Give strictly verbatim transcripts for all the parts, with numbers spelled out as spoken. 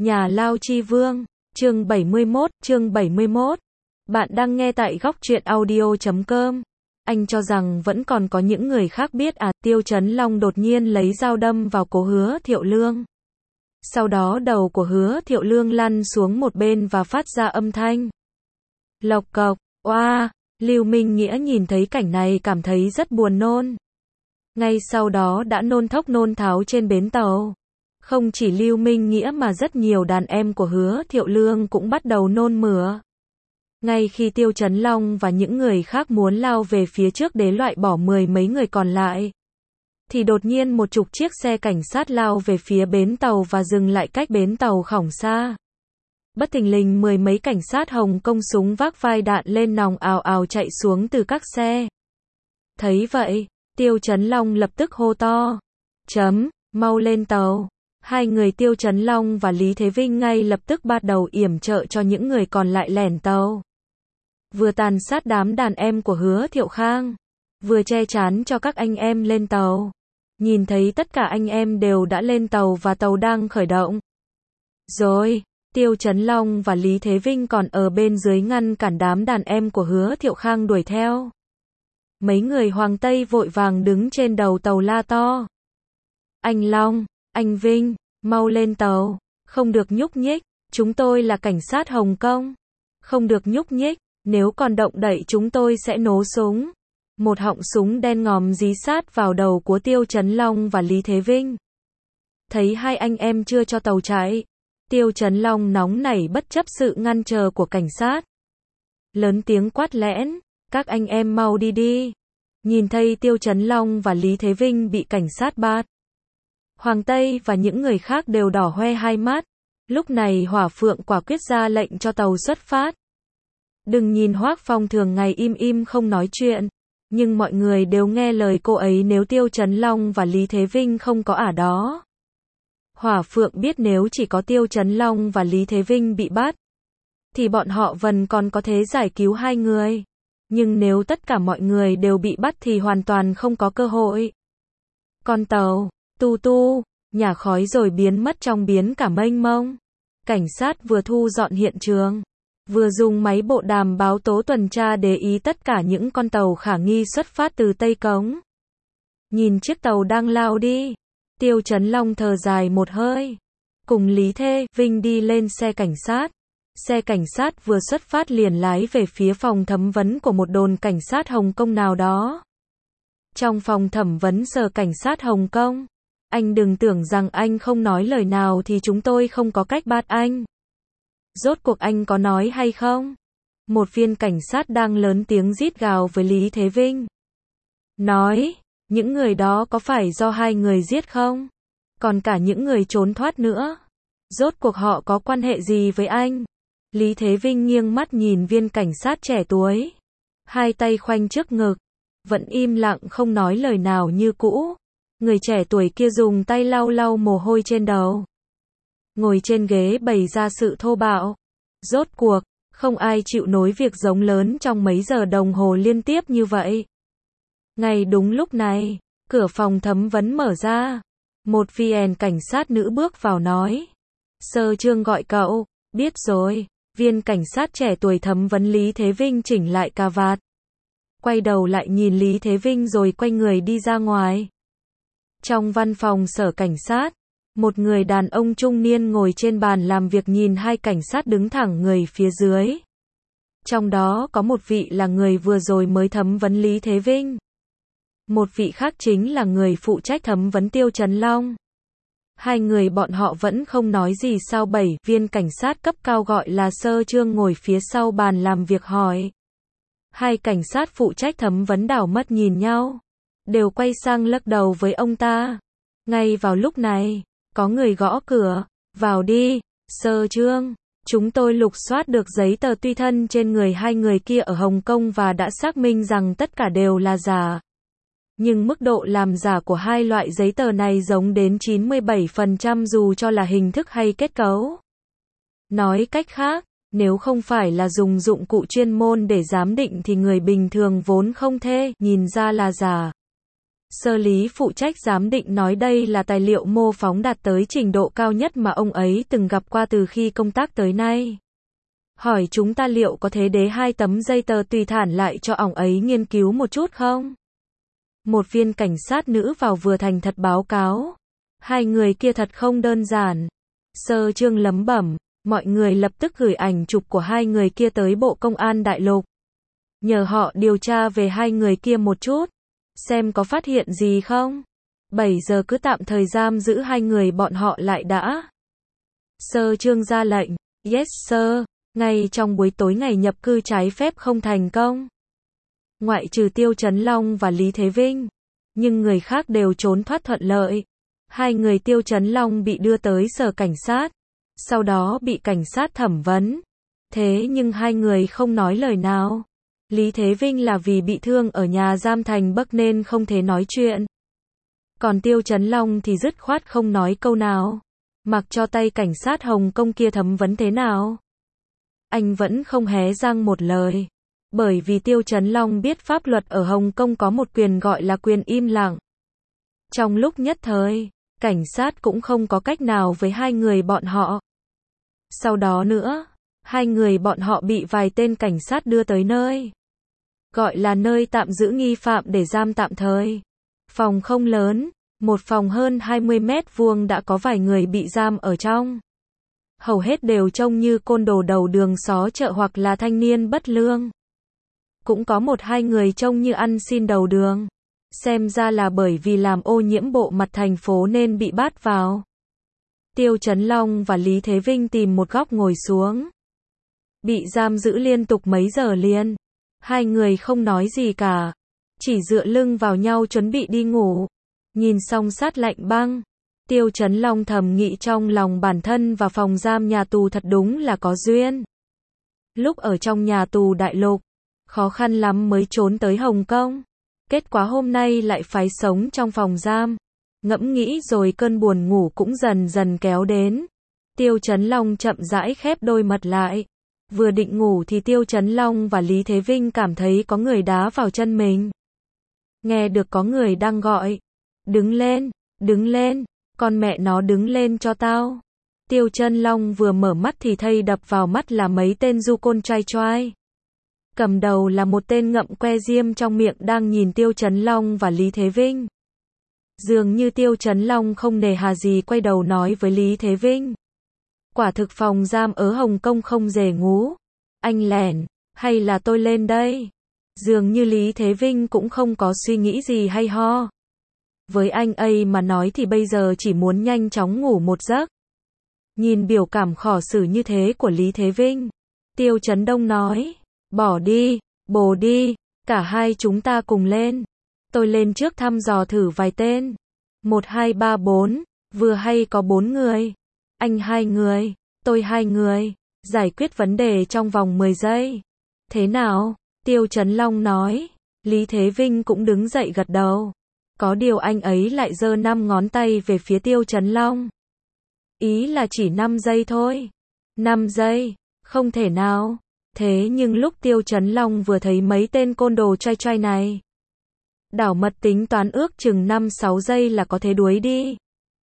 Nhà Lao Chi Vương, chương bảy mươi mốt, chương bảy mươi mốt. Bạn đang nghe tại góc truyện audio chấm com. Anh cho rằng vẫn còn có những người khác biết à, Tiêu Chấn Long đột nhiên lấy dao đâm vào cổ Hứa Thiệu Lương. Sau đó đầu của Hứa Thiệu Lương lăn xuống một bên và phát ra âm thanh lộc cộc. Oa, Lưu Minh Nghĩa nhìn thấy cảnh này cảm thấy rất buồn nôn. Ngay sau đó đã nôn thốc nôn tháo trên bến tàu. Không chỉ Lưu Minh Nghĩa mà rất nhiều đàn em của Hứa Thiệu Lương cũng bắt đầu nôn mửa. Ngay khi Tiêu Chấn Long và những người khác muốn lao về phía trước để loại bỏ mười mấy người còn lại, thì đột nhiên một chục chiếc xe cảnh sát lao về phía bến tàu và dừng lại cách bến tàu khổng xa. Bất thình lình mười mấy cảnh sát Hồng Kông súng vác vai đạn lên nòng ào ào chạy xuống từ các xe. Thấy vậy, Tiêu Chấn Long lập tức hô to. Chấm, mau lên tàu. Hai người Tiêu Chấn Long và Lý Thế Vinh ngay lập tức bắt đầu yểm trợ cho những người còn lại lẻn tàu. Vừa tàn sát đám đàn em của Hứa Thiệu Khang, vừa che chắn cho các anh em lên tàu. Nhìn thấy tất cả anh em đều đã lên tàu và tàu đang khởi động. Rồi, Tiêu Chấn Long và Lý Thế Vinh còn ở bên dưới ngăn cản đám đàn em của Hứa Thiệu Khang đuổi theo. Mấy người Hoàng Tây vội vàng đứng trên đầu tàu la to. Anh Long, anh Vinh, mau lên tàu, không được nhúc nhích, chúng tôi là cảnh sát Hồng Kông. Không được nhúc nhích, nếu còn động đậy chúng tôi sẽ nổ súng. Một họng súng đen ngòm dí sát vào đầu của Tiêu Chấn Long và Lý Thế Vinh. Thấy hai anh em chưa cho tàu chạy, Tiêu Chấn Long nóng nảy bất chấp sự ngăn trở của cảnh sát. Lớn tiếng quát lẽn, các anh em mau đi đi. Nhìn thấy Tiêu Chấn Long và Lý Thế Vinh bị cảnh sát bắt, Hoàng Tây và những người khác đều đỏ hoe hai mắt. Lúc này Hỏa Phượng quả quyết ra lệnh cho tàu xuất phát. Đừng nhìn Hoác Phong thường ngày im im không nói chuyện, nhưng mọi người đều nghe lời cô ấy nếu Tiêu Chấn Long và Lý Thế Vinh không có ở đó. Hỏa Phượng biết nếu chỉ có Tiêu Chấn Long và Lý Thế Vinh bị bắt, thì bọn họ vẫn còn có thể giải cứu hai người. Nhưng nếu tất cả mọi người đều bị bắt thì hoàn toàn không có cơ hội. Con tàu tu tu, nhả khói rồi biến mất trong biến cả mênh mông. Cảnh sát vừa thu dọn hiện trường, vừa dùng máy bộ đàm báo tố tuần tra để ý tất cả những con tàu khả nghi xuất phát từ Tây Cống. Nhìn chiếc tàu đang lao đi, Tiêu Chấn Long thở dài một hơi, cùng Lý Thế Vinh đi lên xe cảnh sát. Xe cảnh sát vừa xuất phát liền lái về phía phòng thẩm vấn của một đồn cảnh sát Hồng Kông nào đó. Trong phòng thẩm vấn sở cảnh sát Hồng Kông, anh đừng tưởng rằng anh không nói lời nào thì chúng tôi không có cách bắt anh. Rốt cuộc anh có nói hay không? Một viên cảnh sát đang lớn tiếng rít gào với Lý Thế Vinh. Nói, những người đó có phải do hai người giết không? Còn cả những người trốn thoát nữa. Rốt cuộc họ có quan hệ gì với anh? Lý Thế Vinh nghiêng mắt nhìn viên cảnh sát trẻ tuổi. Hai tay khoanh trước ngực. Vẫn im lặng không nói lời nào như cũ. Người trẻ tuổi kia dùng tay lau lau mồ hôi trên đầu. Ngồi trên ghế bày ra sự thô bạo. Rốt cuộc, không ai chịu nối việc giống lớn trong mấy giờ đồng hồ liên tiếp như vậy. Ngay đúng lúc này, cửa phòng thẩm vấn mở ra. Một viên cảnh sát nữ bước vào nói. Sơ Trương gọi cậu, biết rồi. Viên cảnh sát trẻ tuổi thẩm vấn Lý Thế Vinh chỉnh lại cà vạt. Quay đầu lại nhìn Lý Thế Vinh rồi quay người đi ra ngoài. Trong văn phòng sở cảnh sát, một người đàn ông trung niên ngồi trên bàn làm việc nhìn hai cảnh sát đứng thẳng người phía dưới. Trong đó có một vị là người vừa rồi mới thẩm vấn Lý Thế Vinh. Một vị khác chính là người phụ trách thẩm vấn Tiêu Chấn Long. Hai người bọn họ vẫn không nói gì sao bảy viên cảnh sát cấp cao gọi là Sơ Trương ngồi phía sau bàn làm việc hỏi. Hai cảnh sát phụ trách thẩm vấn đảo mắt nhìn nhau. Đều quay sang lắc đầu với ông ta. Ngay vào lúc này, có người gõ cửa. Vào đi, Sơ Trương. Chúng tôi lục soát được giấy tờ tùy thân trên người hai người kia ở Hồng Kông và đã xác minh rằng tất cả đều là giả. Nhưng mức độ làm giả của hai loại giấy tờ này giống đến chín mươi bảy phần trăm dù cho là hình thức hay kết cấu. Nói cách khác, nếu không phải là dùng dụng cụ chuyên môn để giám định thì người bình thường vốn không thể nhìn ra là giả. Sơ lý phụ trách giám định nói đây là tài liệu mô phỏng đạt tới trình độ cao nhất mà ông ấy từng gặp qua từ khi công tác tới nay. Hỏi chúng ta liệu có thể đế hai tấm giấy tờ tùy thản lại cho ông ấy nghiên cứu một chút không? Một viên cảnh sát nữ vào vừa thành thật báo cáo. Hai người kia thật không đơn giản. Sơ Trương lẩm bẩm, mọi người lập tức gửi ảnh chụp của hai người kia tới Bộ Công an Đại lục. Nhờ họ điều tra về hai người kia một chút. Xem có phát hiện gì không? bảy giờ cứ tạm thời giam giữ hai người bọn họ lại đã. Sơ Trương ra lệnh. Yes sir. Ngay trong buổi tối ngày nhập cư trái phép không thành công. Ngoại trừ Tiêu Chấn Long và Lý Thế Vinh. Nhưng người khác đều trốn thoát thuận lợi. Hai người Tiêu Chấn Long bị đưa tới sở cảnh sát. Sau đó bị cảnh sát thẩm vấn. Thế nhưng hai người không nói lời nào. Lý Thế Vinh là vì bị thương ở nhà giam thành Bắc nên không thể nói chuyện. Còn Tiêu Chấn Long thì dứt khoát không nói câu nào. Mặc cho tay cảnh sát Hồng Kông kia thẩm vấn thế nào. Anh vẫn không hé răng một lời. Bởi vì Tiêu Chấn Long biết pháp luật ở Hồng Kông có một quyền gọi là quyền im lặng. Trong lúc nhất thời, cảnh sát cũng không có cách nào với hai người bọn họ. Sau đó nữa, hai người bọn họ bị vài tên cảnh sát đưa tới nơi. Gọi là nơi tạm giữ nghi phạm để giam tạm thời. Phòng không lớn, một phòng hơn hai mươi mét vuông đã có vài người bị giam ở trong. Hầu hết đều trông như côn đồ đầu đường xó chợ hoặc là thanh niên bất lương. Cũng có một hai người trông như ăn xin đầu đường. Xem ra là bởi vì làm ô nhiễm bộ mặt thành phố nên bị bắt vào. Tiêu Chấn Long và Lý Thế Vinh tìm một góc ngồi xuống. Bị giam giữ liên tục mấy giờ liền. Hai người không nói gì cả. Chỉ dựa lưng vào nhau chuẩn bị đi ngủ. Nhìn song sát lạnh băng. Tiêu Chấn Long thầm nghĩ trong lòng bản thân và phòng giam nhà tù thật đúng là có duyên. Lúc ở trong nhà tù Đại Lục, khó khăn lắm mới trốn tới Hồng Kông. Kết quả hôm nay lại phải sống trong phòng giam. Ngẫm nghĩ rồi cơn buồn ngủ cũng dần dần kéo đến. Tiêu Chấn Long chậm rãi khép đôi mắt lại. Vừa định ngủ thì Tiêu Chấn Long và Lý Thế Vinh cảm thấy có người đá vào chân mình. Nghe được có người đang gọi. Đứng lên, đứng lên, con mẹ nó đứng lên cho tao. Tiêu Chấn Long vừa mở mắt thì thấy đập vào mắt là mấy tên du côn trai choai. Cầm đầu là một tên ngậm que diêm trong miệng đang nhìn Tiêu Chấn Long và Lý Thế Vinh. Dường như Tiêu Chấn Long không nề hà gì quay đầu nói với Lý Thế Vinh. Quả thực phòng giam ở Hồng Kông không dễ ngủ. Anh lẻn, hay là tôi lên đây? Dường như Lý Thế Vinh cũng không có suy nghĩ gì hay ho. Với anh ấy mà nói thì bây giờ chỉ muốn nhanh chóng ngủ một giấc. Nhìn biểu cảm khó xử như thế của Lý Thế Vinh. Tiêu Chấn Đông nói. Bỏ đi, bồ đi, cả hai chúng ta cùng lên. Tôi lên trước thăm dò thử vài tên. Một, hai, ba, bốn, vừa hay có bốn người. Anh hai người, tôi hai người. Giải quyết vấn đề trong vòng mười giây. Thế nào? Tiêu Chấn Long nói. Lý Thế Vinh cũng đứng dậy gật đầu. Có điều anh ấy lại giơ năm ngón tay về phía Tiêu Chấn Long. Ý là chỉ năm giây thôi. năm giây, không thể nào. Thế nhưng lúc Tiêu Chấn Long vừa thấy mấy tên côn đồ trai trai này. Đảo mật tính toán ước chừng năm sáu giây là có thể đuổi đi.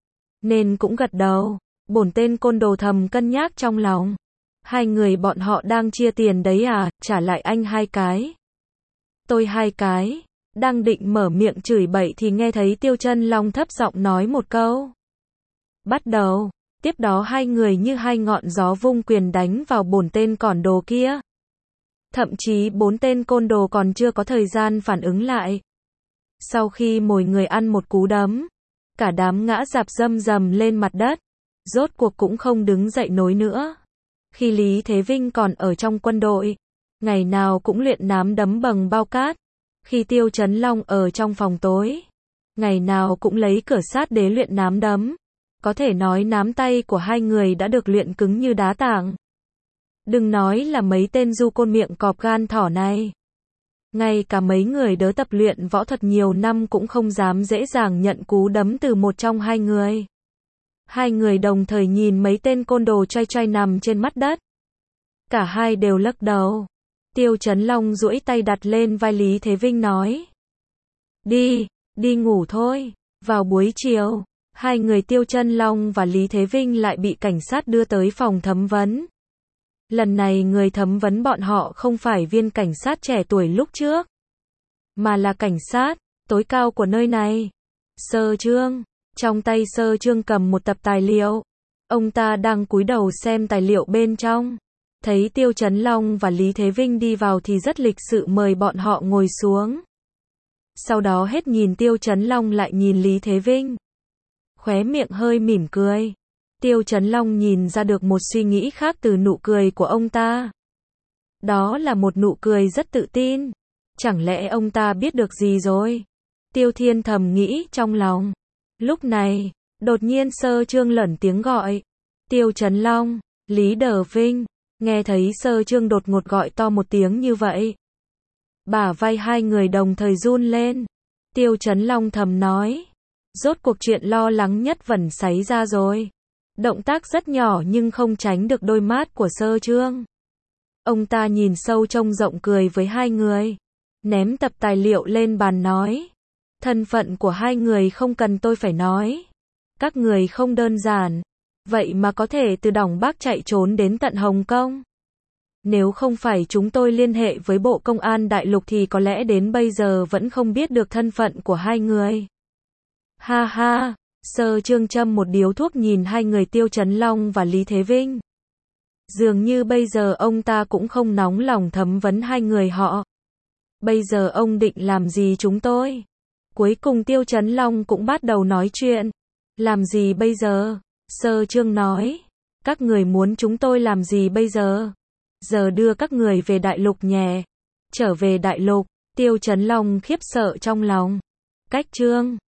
Nên cũng gật đầu. Bổn tên côn đồ thầm cân nhắc trong lòng. Hai người bọn họ đang chia tiền đấy à, trả lại anh hai cái. Tôi hai cái. Đang định mở miệng chửi bậy thì nghe thấy Tiêu Chấn Long thấp giọng nói một câu. Bắt đầu. Tiếp đó hai người như hai ngọn gió vung quyền đánh vào bổn tên cỏn đồ kia. Thậm chí bốn tên côn đồ còn chưa có thời gian phản ứng lại. Sau khi mỗi người ăn một cú đấm, cả đám ngã rạp râm rầm lên mặt đất. Rốt cuộc cũng không đứng dậy nổi nữa. Khi Lý Thế Vinh còn ở trong quân đội, ngày nào cũng luyện nắm đấm bằng bao cát. Khi Tiêu Chấn Long ở trong phòng tối, ngày nào cũng lấy cửa sát đế luyện nắm đấm. Có thể nói nắm tay của hai người đã được luyện cứng như đá tảng. Đừng nói là mấy tên du côn miệng cọp gan thỏ này. Ngay cả mấy người đỡ tập luyện võ thuật nhiều năm cũng không dám dễ dàng nhận cú đấm từ một trong hai người. Hai người đồng thời nhìn mấy tên côn đồ trai trai nằm trên mặt đất. Cả hai đều lắc đầu. Tiêu Chấn Long duỗi tay đặt lên vai Lý Thế Vinh nói. Đi, đi ngủ thôi. Vào buổi chiều, hai người Tiêu Chân Long và Lý Thế Vinh lại bị cảnh sát đưa tới phòng thẩm vấn. Lần này người thẩm vấn bọn họ không phải viên cảnh sát trẻ tuổi lúc trước, mà là cảnh sát tối cao của nơi này. Sơ Trương, trong tay Sơ Trương cầm một tập tài liệu. Ông ta đang cúi đầu xem tài liệu bên trong. Thấy Tiêu Chấn Long và Lý Thế Vinh đi vào thì rất lịch sự mời bọn họ ngồi xuống. Sau đó hết nhìn Tiêu Chấn Long lại nhìn Lý Thế Vinh. Khóe miệng hơi mỉm cười. Tiêu Chấn Long nhìn ra được một suy nghĩ khác từ nụ cười của ông ta. Đó là một nụ cười rất tự tin. Chẳng lẽ ông ta biết được gì rồi? Tiêu Thiên thầm nghĩ trong lòng. Lúc này, đột nhiên Sơ Trương lởn tiếng gọi. Tiêu Chấn Long, Lý Đờ Vinh. Nghe thấy Sơ Trương đột ngột gọi to một tiếng như vậy, bả vai hai người đồng thời run lên. Tiêu Chấn Long thầm nói. Rốt cuộc chuyện lo lắng nhất vẫn xảy ra rồi. Động tác rất nhỏ nhưng không tránh được đôi mắt của Sơ Trương. Ông ta nhìn sâu trông rộng cười với hai người. Ném tập tài liệu lên bàn nói. Thân phận của hai người không cần tôi phải nói. Các người không đơn giản. Vậy mà có thể từ Đổng Bắc chạy trốn đến tận Hồng Kông. Nếu không phải chúng tôi liên hệ với Bộ Công an Đại lục thì có lẽ đến bây giờ vẫn không biết được thân phận của hai người. Ha ha, Sơ Trương châm một điếu thuốc nhìn hai người Tiêu Chấn Long và Lý Thế Vinh. Dường như bây giờ ông ta cũng không nóng lòng thẩm vấn hai người họ. Bây giờ ông định làm gì chúng tôi? Cuối cùng Tiêu Chấn Long cũng bắt đầu nói chuyện. Làm gì bây giờ? Sơ Trương nói. Các người muốn chúng tôi làm gì bây giờ? Giờ đưa các người về đại lục nhé. Trở về đại lục, Tiêu Chấn Long khiếp sợ trong lòng. Cách Trương.